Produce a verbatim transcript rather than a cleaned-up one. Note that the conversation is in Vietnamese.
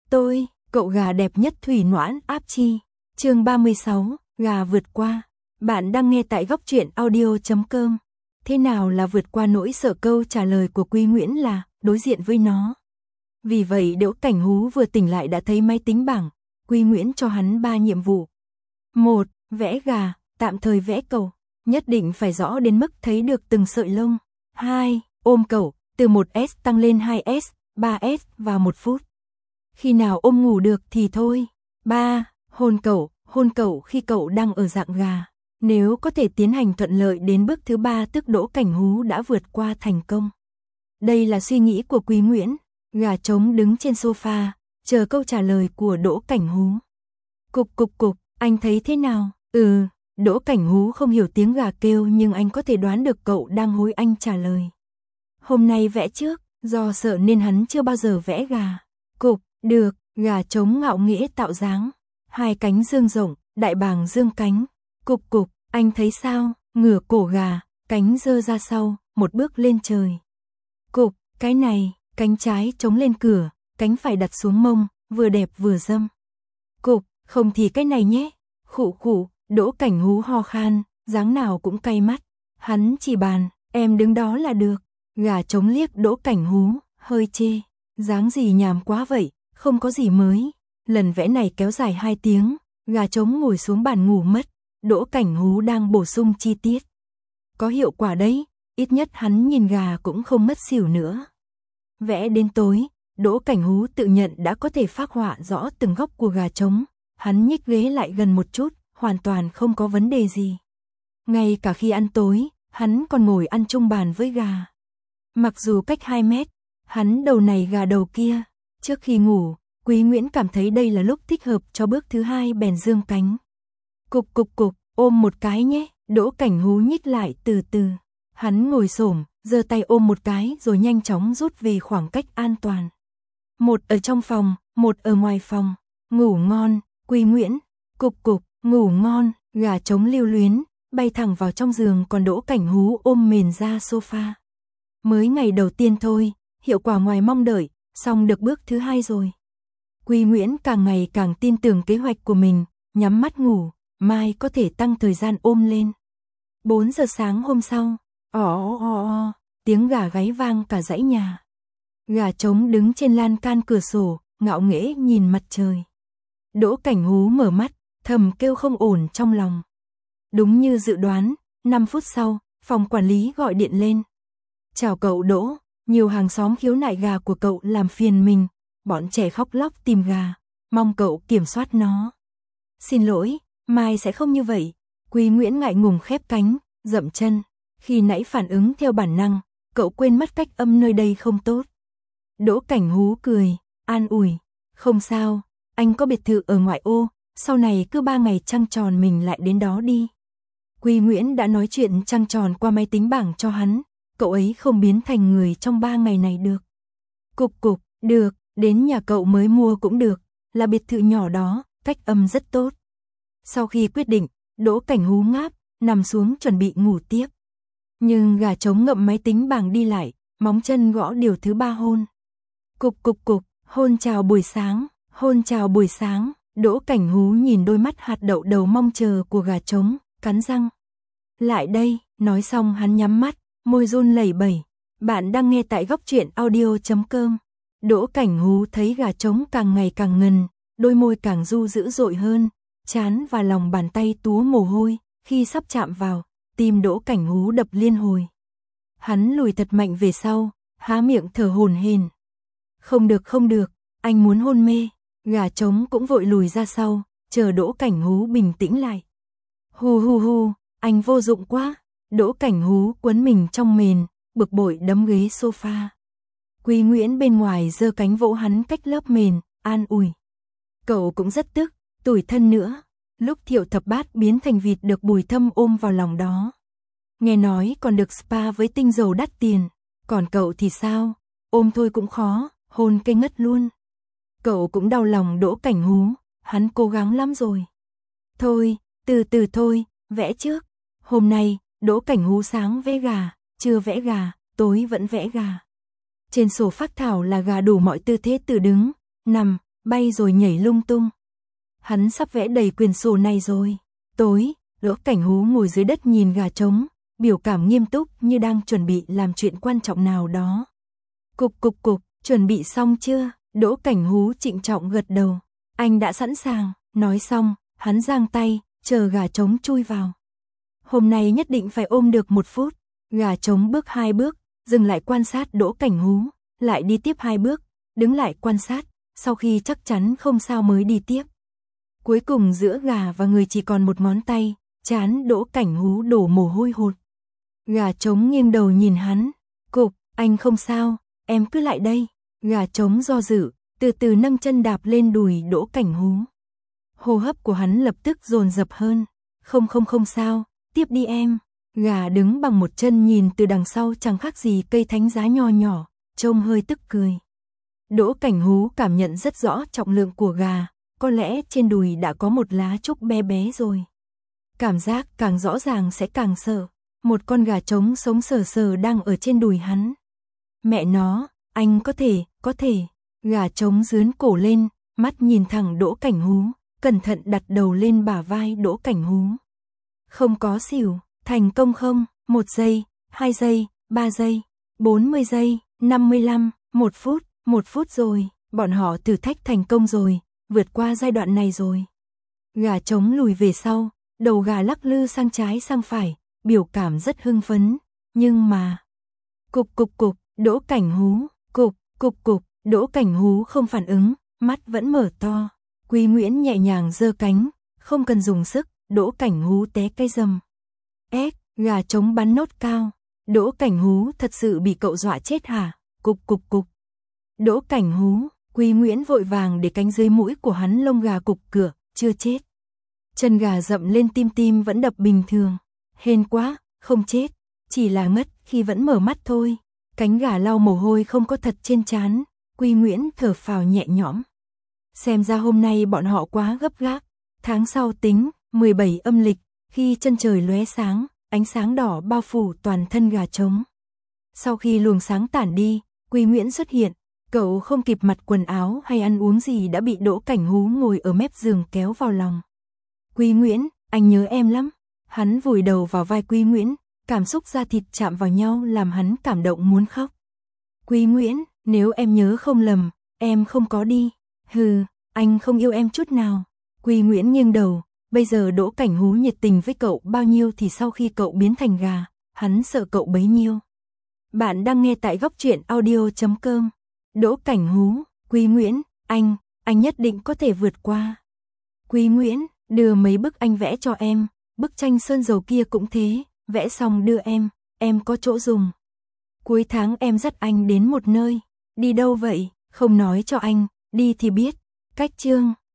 Tôi, cậu gà đẹp nhất thủy noãn áp chi. Chương ba mươi sáu, gà vượt qua. Bạn đang nghe tại góc truyện audio chấm com. Thế nào là vượt qua nỗi sợ? Câu trả lời của Quý Nguyễn là đối diện với nó. Vì vậy Đỗ Cảnh Hú vừa tỉnh lại đã thấy máy tính bảng. Quý Nguyễn cho hắn ba nhiệm vụ. một. Vẽ gà, tạm thời vẽ cậu, nhất định phải rõ đến mức thấy được từng sợi lông. hai. Ôm cậu, từ một S tăng lên hai S, ba S vào một phút. Khi nào ôm ngủ được thì thôi. ba. Hôn cậu, hôn cậu khi cậu đang ở dạng gà. Nếu có thể tiến hành thuận lợi đến bước thứ ba tức Đỗ Cảnh Hú đã vượt qua thành công. Đây là suy nghĩ của Quý Nguyễn. Gà trống đứng trên sofa, chờ câu trả lời của Đỗ Cảnh Hú. Cục cục cục, anh thấy thế nào? Ừ, Đỗ Cảnh Hú không hiểu tiếng gà kêu nhưng anh có thể đoán được cậu đang hối anh trả lời. Hôm nay vẽ trước, do sợ nên hắn chưa bao giờ vẽ gà. Cục, được, gà trống ngạo nghễ tạo dáng. Hai cánh dương rộng, đại bàng dương cánh. Cục cục, anh thấy sao? Ngửa cổ gà, cánh giơ ra sau, một bước lên trời. Cục, cái này, cánh trái chống lên cửa, cánh phải đặt xuống mông, vừa đẹp vừa dâm. Cục, không thì cái này nhé. Khụ khụ, Đỗ Cảnh Hú ho khan, dáng nào cũng cay mắt. Hắn chỉ bàn, em đứng đó là được. Gà trống liếc Đỗ Cảnh Hú, hơi chê. Dáng gì nhàm quá vậy, không có gì mới. Lần vẽ này kéo dài hai tiếng, gà trống ngồi xuống bàn ngủ mất. Đỗ Cảnh Hú đang bổ sung chi tiết. Có hiệu quả đấy, ít nhất hắn nhìn gà cũng không mất xỉu nữa. Vẽ đến tối, Đỗ Cảnh Hú tự nhận đã có thể phác họa rõ từng góc của gà trống. Hắn nhích ghế lại gần một chút, hoàn toàn không có vấn đề gì. Ngay cả khi ăn tối, hắn còn ngồi ăn chung bàn với gà. Mặc dù cách hai mét, hắn đầu này gà đầu kia. Trước khi ngủ, Quý Nguyễn cảm thấy đây là lúc thích hợp cho bước thứ hai bèn dương cánh. Cục cục cục, ôm một cái nhé. Đỗ Cảnh Hú nhích lại từ từ. Hắn ngồi xổm, giơ tay ôm một cái rồi nhanh chóng rút về khoảng cách an toàn. Một ở trong phòng, một ở ngoài phòng. Ngủ ngon, Quý Nguyễn. Cục cục, ngủ ngon. Gà trống lưu luyến, bay thẳng vào trong giường còn Đỗ Cảnh Hú ôm mền ra sofa. Mới ngày đầu tiên thôi, hiệu quả ngoài mong đợi, xong được bước thứ hai rồi. Quý Nguyễn càng ngày càng tin tưởng kế hoạch của mình, nhắm mắt ngủ, mai có thể tăng thời gian ôm lên. bốn giờ sáng hôm sau, ỏ ỏ ỏ, tiếng gà gáy vang cả dãy nhà. Gà trống đứng trên lan can cửa sổ, ngạo nghễ nhìn mặt trời. Đỗ Cảnh Hú mở mắt, thầm kêu không ổn trong lòng. Đúng như dự đoán, năm phút sau, phòng quản lý gọi điện lên. Chào cậu Đỗ, nhiều hàng xóm khiếu nại gà của cậu làm phiền mình, bọn trẻ khóc lóc tìm gà, mong cậu kiểm soát nó. Xin lỗi, mai sẽ không như vậy. Quý Nguyễn ngại ngùng khép cánh, dậm chân. Khi nãy phản ứng theo bản năng, cậu quên mất cách âm nơi đây không tốt. Đỗ Cảnh Hú cười, an ủi, không sao, anh có biệt thự ở ngoại ô, sau này cứ ba ngày trăng tròn mình lại đến đó đi. Quý Nguyễn đã nói chuyện trăng tròn qua máy tính bảng cho hắn, cậu ấy không biến thành người trong ba ngày này được. Cục cục, được, đến nhà cậu mới mua cũng được, là biệt thự nhỏ đó, cách âm rất tốt. Sau khi quyết định, Đỗ Cảnh Hú ngáp, nằm xuống chuẩn bị ngủ tiếp. Nhưng gà trống ngậm máy tính bảng đi lại, móng chân gõ điều thứ ba hôn. Cục cục cục, hôn chào buổi sáng, hôn chào buổi sáng. Đỗ Cảnh Hú nhìn đôi mắt hạt đậu đầu mong chờ của gà trống, cắn răng. Lại đây, nói xong hắn nhắm mắt, môi run lẩy bẩy. Bạn đang nghe tại góc truyện audio chấm com. Đỗ Cảnh Hú thấy gà trống càng ngày càng ngần, đôi môi càng ru dữ dội hơn, trán và lòng bàn tay túa mồ hôi, khi sắp chạm vào, tim Đỗ Cảnh Hú đập liên hồi. Hắn lùi thật mạnh về sau, há miệng thở hổn hển. Không được không được, anh muốn hôn mê. Gà trống cũng vội lùi ra sau, chờ Đỗ Cảnh Hú bình tĩnh lại. Hu hu hu, anh vô dụng quá. Đỗ Cảnh Hú quấn mình trong mền, bực bội đấm ghế sofa. Quý Nguyễn bên ngoài giơ cánh vỗ hắn cách lớp mền, an ủi. Cậu cũng rất tức, tủi thân nữa. Lúc Thiệu Thập Bát biến thành vịt được Bùi Thâm ôm vào lòng đó. Nghe nói còn được spa với tinh dầu đắt tiền. Còn cậu thì sao? Ôm thôi cũng khó, hôn cây ngất luôn. Cậu cũng đau lòng Đỗ Cảnh Hú, hắn cố gắng lắm rồi. Thôi, từ từ thôi, vẽ trước. Hôm nay, Đỗ Cảnh Hú sáng vẽ gà, trưa vẽ gà, tối vẫn vẽ gà. Trên sổ phác thảo là gà đủ mọi tư thế từ đứng, nằm, bay rồi nhảy lung tung. Hắn sắp vẽ đầy quyển sổ này rồi. Tối, Đỗ Cảnh Hú ngồi dưới đất nhìn gà trống, biểu cảm nghiêm túc như đang chuẩn bị làm chuyện quan trọng nào đó. Cục cục cục, chuẩn bị xong chưa? Đỗ Cảnh Hú trịnh trọng gật đầu. Anh đã sẵn sàng, nói xong, hắn giang tay, chờ gà trống chui vào. Hôm nay nhất định phải ôm được một phút. Gà trống bước hai bước, dừng lại quan sát Đỗ Cảnh Hú, lại đi tiếp hai bước, đứng lại quan sát, sau khi chắc chắn không sao mới đi tiếp. Cuối cùng giữa gà và người chỉ còn một ngón tay, trán Đỗ Cảnh Hú đổ mồ hôi hột. Gà trống nghiêng đầu nhìn hắn, cục, anh không sao, em cứ lại đây. Gà trống do dự, từ từ nâng chân đạp lên đùi Đỗ Cảnh Hú. Hô hấp của hắn lập tức dồn dập hơn. Không không không sao, tiếp đi em. Gà đứng bằng một chân nhìn từ đằng sau chẳng khác gì cây thánh giá nho nhỏ, trông hơi tức cười. Đỗ Cảnh Hú cảm nhận rất rõ trọng lượng của gà, có lẽ trên đùi đã có một lá trúc bé bé rồi. Cảm giác càng rõ ràng sẽ càng sợ. Một con gà trống sống sờ sờ đang ở trên đùi hắn. Mẹ nó, anh có thể, có thể. Gà trống dướn cổ lên, mắt nhìn thẳng Đỗ Cảnh Hú, cẩn thận đặt đầu lên bả vai Đỗ Cảnh Hú. Không có xỉu, thành công không? Một giây, hai giây, ba giây, bốn mươi giây, năm mươi lăm, một phút, một phút rồi. Bọn họ thử thách thành công rồi, vượt qua giai đoạn này rồi. Gà trống lùi về sau, đầu gà lắc lư sang trái sang phải, biểu cảm rất hưng phấn, nhưng mà... Cục cục cục, Đỗ Cảnh Hú, cục, cục cục, Đỗ Cảnh Hú không phản ứng, mắt vẫn mở to. Quý Nguyễn nhẹ nhàng giơ cánh, không cần dùng sức, Đỗ Cảnh Hú té cây rầm. Ép, gà trống bắn nốt cao. Đỗ Cảnh Hú thật sự bị cậu dọa chết hả? Cục cục cục. Đỗ Cảnh Hú, Quý Nguyễn vội vàng để cánh dưới mũi của hắn lông gà cục cửa, chưa chết. Chân gà dậm lên tim tim vẫn đập bình thường. Hên quá, không chết, chỉ là ngất khi vẫn mở mắt thôi. Cánh gà lau mồ hôi không có thật trên trán, Quý Nguyễn thở phào nhẹ nhõm. Xem ra hôm nay bọn họ quá gấp gáp. Tháng sau tính, mười bảy âm lịch, khi chân trời lóe sáng, ánh sáng đỏ bao phủ toàn thân gà trống. Sau khi luồng sáng tản đi, Quý Nguyễn xuất hiện, cậu không kịp mặc quần áo hay ăn uống gì đã bị Đỗ Cảnh Hú ngồi ở mép giường kéo vào lòng. Quý Nguyễn, anh nhớ em lắm. Hắn vùi đầu vào vai Quý Nguyễn, cảm xúc da thịt chạm vào nhau làm hắn cảm động muốn khóc. Quý Nguyễn, nếu em nhớ không lầm, em không có đi. Hừ, anh không yêu em chút nào. Quý Nguyễn nghiêng đầu, bây giờ Đỗ Cảnh Hú nhiệt tình với cậu bao nhiêu thì sau khi cậu biến thành gà, hắn sợ cậu bấy nhiêu. Bạn đang nghe tại góc truyện audio chấm com. Đỗ Cảnh Hú, Quý Nguyễn, anh, anh nhất định có thể vượt qua. Quý Nguyễn, đưa mấy bức anh vẽ cho em, bức tranh sơn dầu kia cũng thế, vẽ xong đưa em, em có chỗ dùng. Cuối tháng em dắt anh đến một nơi, đi đâu vậy, không nói cho anh, đi thì biết. Cách chương